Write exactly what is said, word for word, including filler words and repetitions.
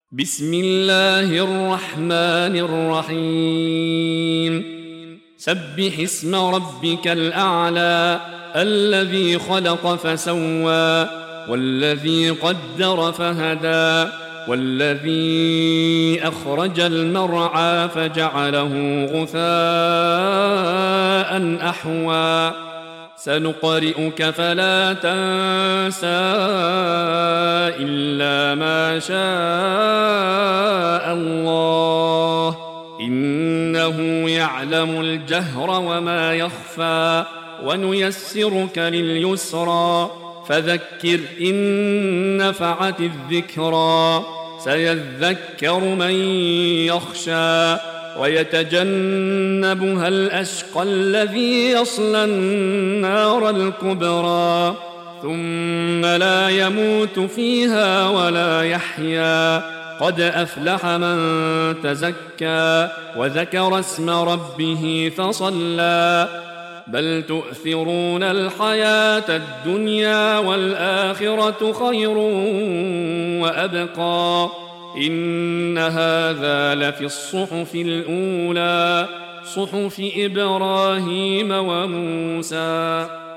بسم الله الرحمن الرحيم سبح اسم ربك الأعلى الذي خلق فسوى والذي قدر فهدى والذي أخرج المرعى فجعله غثاء أحوى سنقرئك فلا تنسى إلا ما شاء الله إنه يعلم الجهر وما يخفى ونيسرك لليسرى فذكر إن نفعت الذكرى سيذكر من يخشى ويتجنبها الأشقى الذي يصلى النار الكبرى ثم لا يموت فيها ولا يحيا قد أفلح من تزكى وذكر اسم ربه فصلى بل تؤثرون الحياة الدنيا والآخرة خير وأبقى إن هذا لفي الصحف الأولى صحف إبراهيم وموسى.